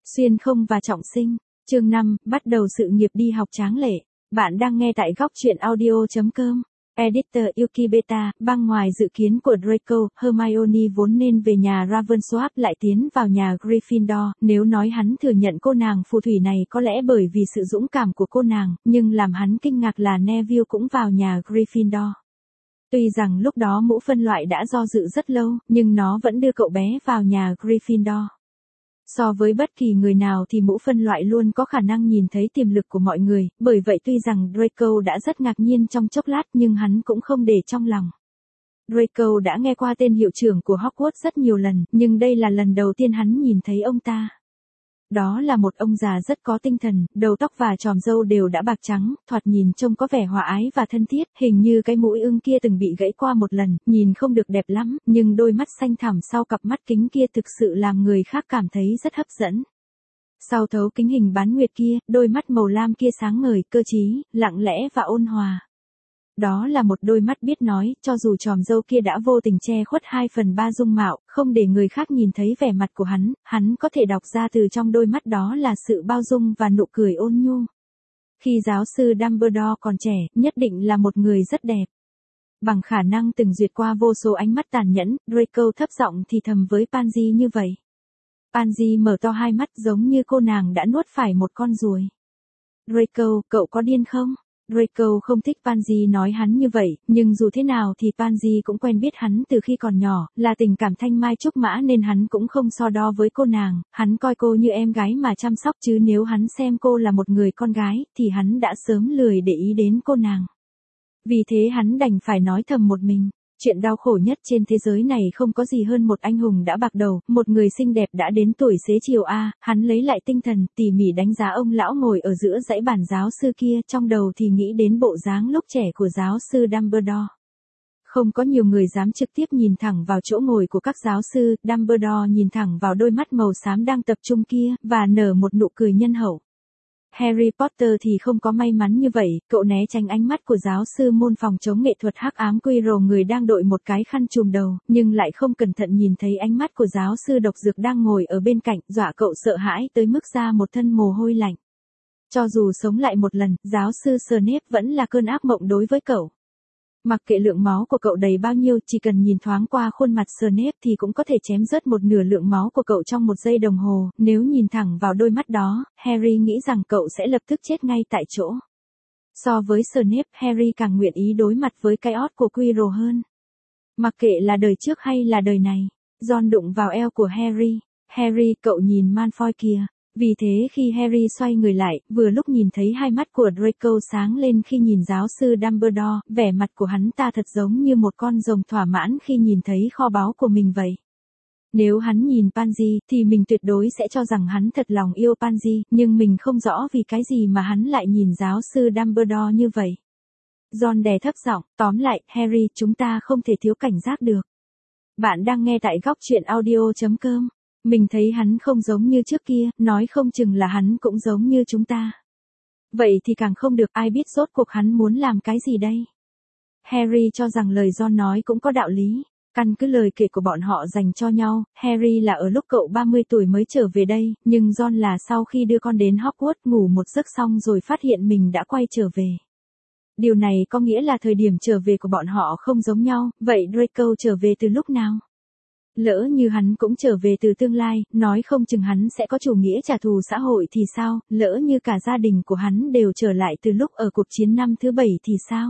Xuyên không và trọng sinh. Chương 5, bắt đầu sự nghiệp đi học tráng lệ. Bạn đang nghe tại góc truyện audio.com. Editor Yuki Beta, băng ngoài dự kiến của Draco, Hermione vốn nên về nhà Ravensworth lại tiến vào nhà Gryffindor, nếu nói hắn thừa nhận cô nàng phù thủy này có lẽ bởi vì sự dũng cảm của cô nàng, nhưng làm hắn kinh ngạc là Neville cũng vào nhà Gryffindor. Tuy rằng lúc đó mũ phân loại đã do dự rất lâu, nhưng nó vẫn đưa cậu bé vào nhà Gryffindor. So với bất kỳ người nào thì mũ phân loại luôn có khả năng nhìn thấy tiềm lực của mọi người, bởi vậy tuy rằng Draco đã rất ngạc nhiên trong chốc lát nhưng hắn cũng không để trong lòng. Draco đã nghe qua tên hiệu trưởng của Hogwarts rất nhiều lần, nhưng đây là lần đầu tiên hắn nhìn thấy ông ta. Đó là một ông già rất có tinh thần, đầu tóc và chòm râu đều đã bạc trắng, thoạt nhìn trông có vẻ hòa ái và thân thiết, hình như cái mũi ưng kia từng bị gãy qua một lần, nhìn không được đẹp lắm, nhưng đôi mắt xanh thẳm sau cặp mắt kính kia thực sự làm người khác cảm thấy rất hấp dẫn. Sau thấu kính hình bán nguyệt kia, đôi mắt màu lam kia sáng ngời, cơ trí, lặng lẽ và ôn hòa. Đó là một đôi mắt biết nói, cho dù chòm râu kia đã vô tình che khuất 2/3 dung mạo, không để người khác nhìn thấy vẻ mặt của hắn có thể đọc ra từ trong đôi mắt đó là sự bao dung và nụ cười ôn nhu. Khi giáo sư Dumbledore còn trẻ, nhất định là một người rất đẹp. Bằng khả năng từng duyệt qua vô số ánh mắt tàn nhẫn, Draco thấp giọng thì thầm với Pansy như vậy. Pansy mở to hai mắt giống như cô nàng đã nuốt phải một con ruồi. Draco, cậu có điên không? Draco không thích Pansy nói hắn như vậy, nhưng dù thế nào thì Pansy cũng quen biết hắn từ khi còn nhỏ, là tình cảm thanh mai trúc mã nên hắn cũng không so đo với cô nàng, hắn coi cô như em gái mà chăm sóc chứ nếu hắn xem cô là một người con gái, thì hắn đã sớm lười để ý đến cô nàng. Vì thế hắn đành phải nói thầm một mình. Chuyện đau khổ nhất trên thế giới này không có gì hơn một anh hùng đã bạc đầu, một người xinh đẹp đã đến tuổi xế chiều hắn lấy lại tinh thần, tỉ mỉ đánh giá ông lão ngồi ở giữa dãy bàn giáo sư kia, trong đầu thì nghĩ đến bộ dáng lúc trẻ của giáo sư Dumbledore. Không có nhiều người dám trực tiếp nhìn thẳng vào chỗ ngồi của các giáo sư, Dumbledore nhìn thẳng vào đôi mắt màu xám đang tập trung kia, và nở một nụ cười nhân hậu. Harry Potter thì không có may mắn như vậy, cậu né tránh ánh mắt của giáo sư môn phòng chống nghệ thuật hắc ám Quirrell người đang đội một cái khăn trùm đầu, nhưng lại không cẩn thận nhìn thấy ánh mắt của giáo sư độc dược đang ngồi ở bên cạnh, dọa cậu sợ hãi tới mức ra một thân mồ hôi lạnh. Cho dù sống lại một lần, giáo sư Snape vẫn là cơn ác mộng đối với cậu. Mặc kệ lượng máu của cậu đầy bao nhiêu, chỉ cần nhìn thoáng qua khuôn mặt Snape thì cũng có thể chém rớt một nửa lượng máu của cậu trong 1 giây đồng hồ, nếu nhìn thẳng vào đôi mắt đó, Harry nghĩ rằng cậu sẽ lập tức chết ngay tại chỗ. So với Snape, Harry càng nguyện ý đối mặt với cái ót của Quirrell hơn. Mặc kệ là đời trước hay là đời này, Ron đụng vào eo của Harry. Harry, cậu nhìn Malfoy kìa. Vì thế khi Harry xoay người lại, vừa lúc nhìn thấy hai mắt của Draco sáng lên khi nhìn giáo sư Dumbledore, vẻ mặt của hắn ta thật giống như một con rồng thỏa mãn khi nhìn thấy kho báu của mình vậy. Nếu hắn nhìn Pansy, thì mình tuyệt đối sẽ cho rằng hắn thật lòng yêu Pansy, nhưng mình không rõ vì cái gì mà hắn lại nhìn giáo sư Dumbledore như vậy. Ron đè thấp giọng, tóm lại, Harry, chúng ta không thể thiếu cảnh giác được. Bạn đang nghe tại góc truyện audio.com. Mình thấy hắn không giống như trước kia, nói không chừng là hắn cũng giống như chúng ta. Vậy thì càng không được, ai biết rốt cuộc hắn muốn làm cái gì đây? Harry cho rằng lời Ron nói cũng có đạo lý. Căn cứ lời kể của bọn họ dành cho nhau, Harry là ở lúc cậu 30 tuổi mới trở về đây, nhưng Ron là sau khi đưa con đến Hogwarts ngủ một giấc xong rồi phát hiện mình đã quay trở về. Điều này có nghĩa là thời điểm trở về của bọn họ không giống nhau, vậy Draco trở về từ lúc nào? Lỡ như hắn cũng trở về từ tương lai, nói không chừng hắn sẽ có chủ nghĩa trả thù xã hội thì sao, lỡ như cả gia đình của hắn đều trở lại từ lúc ở cuộc chiến năm thứ 7 thì sao?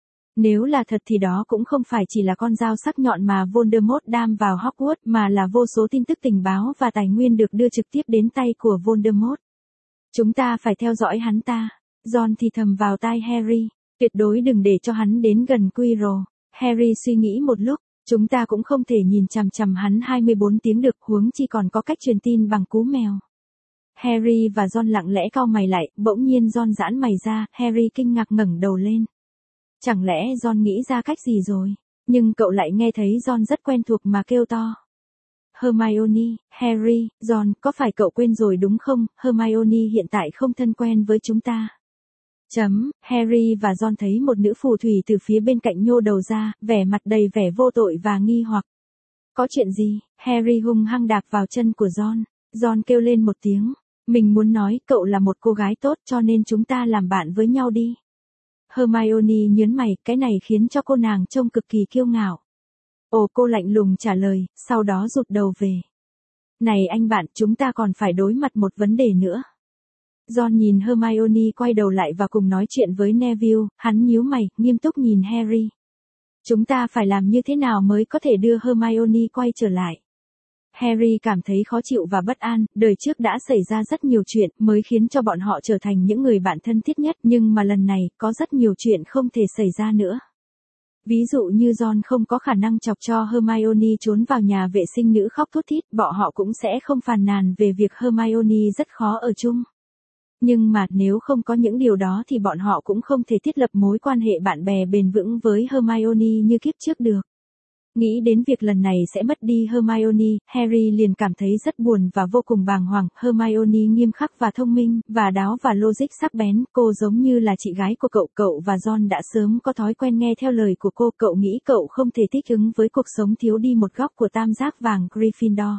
Nếu là thật thì đó cũng không phải chỉ là con dao sắc nhọn mà Voldemort đam vào Hogwarts mà là vô số tin tức tình báo và tài nguyên được đưa trực tiếp đến tay của Voldemort. Chúng ta phải theo dõi hắn ta. Ron thì thầm vào tai Harry, tuyệt đối đừng để cho hắn đến gần Quirrell. Harry suy nghĩ một lúc. Chúng ta cũng không thể nhìn chằm chằm hắn 24 tiếng được, huống chi còn có cách truyền tin bằng cú mèo. Harry và Ron lặng lẽ cau mày lại, bỗng nhiên Ron giãn mày ra, Harry kinh ngạc ngẩng đầu lên. Chẳng lẽ Ron nghĩ ra cách gì rồi? Nhưng cậu lại nghe thấy Ron rất quen thuộc mà kêu to. Hermione, Harry, Ron, có phải cậu quên rồi đúng không? Hermione hiện tại không thân quen với chúng ta. Harry và Ron thấy một nữ phù thủy từ phía bên cạnh nhô đầu ra, vẻ mặt đầy vẻ vô tội và nghi hoặc. Có chuyện gì? Harry hung hăng đạp vào chân của Ron. Ron kêu lên một tiếng, Mình muốn nói cậu là một cô gái tốt cho nên chúng ta làm bạn với nhau đi. Hermione nhớn mày, cái này khiến cho cô nàng trông cực kỳ kiêu ngạo. Ồ, cô lạnh lùng trả lời, sau đó rụt đầu về. Này anh bạn, chúng ta còn phải đối mặt một vấn đề nữa. Ron nhìn Hermione quay đầu lại và cùng nói chuyện với Neville, hắn nhíu mày, nghiêm túc nhìn Harry. Chúng ta phải làm như thế nào mới có thể đưa Hermione quay trở lại? Harry cảm thấy khó chịu và bất an, đời trước đã xảy ra rất nhiều chuyện mới khiến cho bọn họ trở thành những người bạn thân thiết nhất, nhưng mà lần này, có rất nhiều chuyện không thể xảy ra nữa. Ví dụ như Ron không có khả năng chọc cho Hermione trốn vào nhà vệ sinh nữ khóc thút thít, bọn họ cũng sẽ không phàn nàn về việc Hermione rất khó ở chung. Nhưng mà nếu không có những điều đó thì bọn họ cũng không thể thiết lập mối quan hệ bạn bè bền vững với Hermione như kiếp trước được. Nghĩ đến việc lần này sẽ mất đi Hermione, Harry liền cảm thấy rất buồn và vô cùng bàng hoàng. Hermione nghiêm khắc và thông minh, và đáo và logic sắc bén, cô giống như là chị gái của cậu và Ron đã sớm có thói quen nghe theo lời của cô. Cậu nghĩ cậu không thể thích ứng với cuộc sống thiếu đi một góc của tam giác vàng Gryffindor.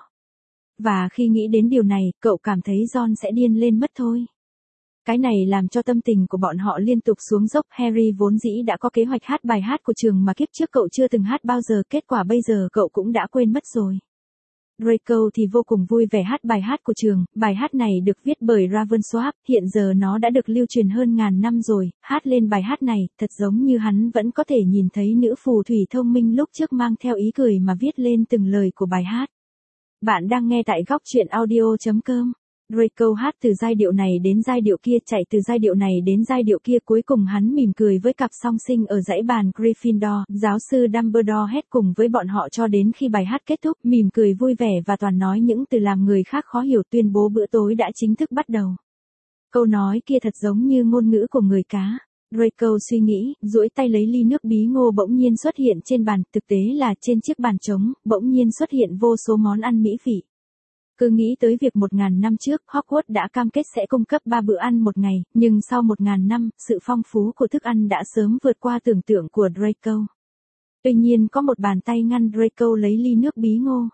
Và khi nghĩ đến điều này, cậu cảm thấy Ron sẽ điên lên mất thôi. Cái này làm cho tâm tình của bọn họ liên tục xuống dốc. Harry vốn dĩ đã có kế hoạch hát bài hát của trường mà kiếp trước cậu chưa từng hát bao giờ, kết quả bây giờ cậu cũng đã quên mất rồi. Draco thì vô cùng vui vẻ hát bài hát của trường, bài hát này được viết bởi Ravensworth, hiện giờ nó đã được lưu truyền hơn ngàn năm rồi, hát lên bài hát này, thật giống như hắn vẫn có thể nhìn thấy nữ phù thủy thông minh lúc trước mang theo ý cười mà viết lên từng lời của bài hát. Bạn đang nghe tại góc truyện audio.com. Draco hát từ giai điệu này đến giai điệu kia, chạy từ giai điệu này đến giai điệu kia, cuối cùng hắn mỉm cười với cặp song sinh ở dãy bàn Gryffindor, giáo sư Dumbledore hét cùng với bọn họ cho đến khi bài hát kết thúc, mỉm cười vui vẻ và toàn nói những từ làm người khác khó hiểu, tuyên bố bữa tối đã chính thức bắt đầu. Câu nói kia thật giống như ngôn ngữ của người cá. Draco suy nghĩ, duỗi tay lấy ly nước bí ngô bỗng nhiên xuất hiện trên bàn, thực tế là trên chiếc bàn trống, bỗng nhiên xuất hiện vô số món ăn mỹ vị. Cứ nghĩ tới việc 1000 năm trước, Hogwarts đã cam kết sẽ cung cấp 3 bữa ăn một ngày, nhưng sau 1000 năm, sự phong phú của thức ăn đã sớm vượt qua tưởng tượng của Draco. Tuy nhiên có một bàn tay ngăn Draco lấy ly nước bí ngô.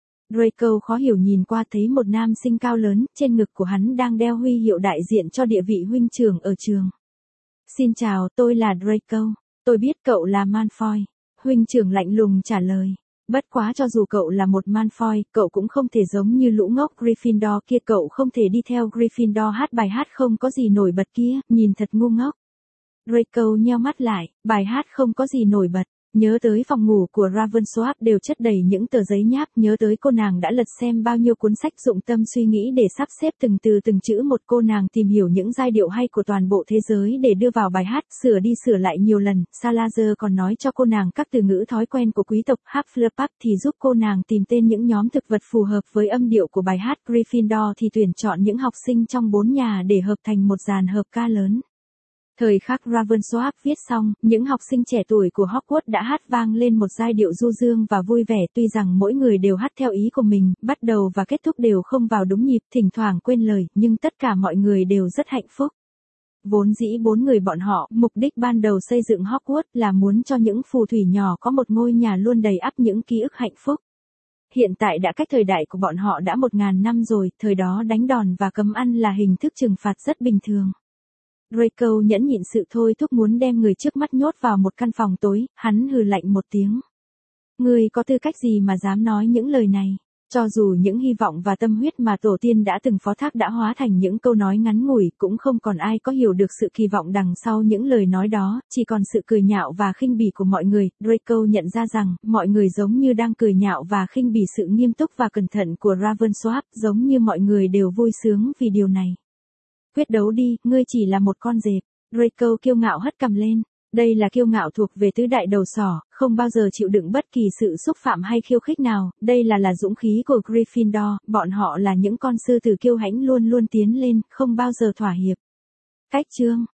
Draco khó hiểu nhìn qua thấy một nam sinh cao lớn, trên ngực của hắn đang đeo huy hiệu đại diện cho địa vị huynh trưởng ở trường. Xin chào, tôi là Draco. Tôi biết cậu là Malfoy. Huynh trưởng lạnh lùng trả lời. Bất quá cho dù cậu là một Malfoy, cậu cũng không thể giống như lũ ngốc Gryffindor kia, cậu không thể đi theo Gryffindor hát bài hát không có gì nổi bật kia, nhìn thật ngu ngốc. Draco nheo mắt lại, bài hát không có gì nổi bật. Nhớ tới phòng ngủ của Ravensworth đều chất đầy những tờ giấy nháp, nhớ tới cô nàng đã lật xem bao nhiêu cuốn sách, dụng tâm suy nghĩ để sắp xếp từng từ từng chữ một, cô nàng tìm hiểu những giai điệu hay của toàn bộ thế giới để đưa vào bài hát, sửa đi sửa lại nhiều lần. Salazar còn nói cho cô nàng các từ ngữ thói quen của quý tộc. Hufflepuff thì giúp cô nàng tìm tên những nhóm thực vật phù hợp với âm điệu của bài hát. Gryffindor thì tuyển chọn những học sinh trong 4 nhà để hợp thành một dàn hợp ca lớn. Thời khắc Ravensworth viết xong, những học sinh trẻ tuổi của Hogwarts đã hát vang lên một giai điệu du dương và vui vẻ, tuy rằng mỗi người đều hát theo ý của mình, bắt đầu và kết thúc đều không vào đúng nhịp, thỉnh thoảng quên lời, nhưng tất cả mọi người đều rất hạnh phúc. Vốn dĩ 4 người bọn họ, mục đích ban đầu xây dựng Hogwarts là muốn cho những phù thủy nhỏ có một ngôi nhà luôn đầy ắp những ký ức hạnh phúc. Hiện tại đã cách thời đại của bọn họ đã 1000 năm rồi, thời đó đánh đòn và cấm ăn là hình thức trừng phạt rất bình thường. Draco nhẫn nhịn sự thôi thúc muốn đem người trước mắt nhốt vào một căn phòng tối, hắn hừ lạnh một tiếng. Ngươi có tư cách gì mà dám nói những lời này? Cho dù những hy vọng và tâm huyết mà tổ tiên đã từng phó thác đã hóa thành những câu nói ngắn ngủi, cũng không còn ai có hiểu được sự kỳ vọng đằng sau những lời nói đó, chỉ còn sự cười nhạo và khinh bỉ của mọi người. Draco nhận ra rằng, mọi người giống như đang cười nhạo và khinh bỉ sự nghiêm túc và cẩn thận của Ravensworth, giống như mọi người đều vui sướng vì điều này. Quyết đấu đi, ngươi chỉ là một con dẹp. Draco kiêu ngạo hất cằm lên. Đây là kiêu ngạo thuộc về tứ đại đầu sỏ, không bao giờ chịu đựng bất kỳ sự xúc phạm hay khiêu khích nào. Đây là dũng khí của Gryffindor, bọn họ là những con sư tử kiêu hãnh luôn luôn tiến lên, không bao giờ thỏa hiệp. Cách chương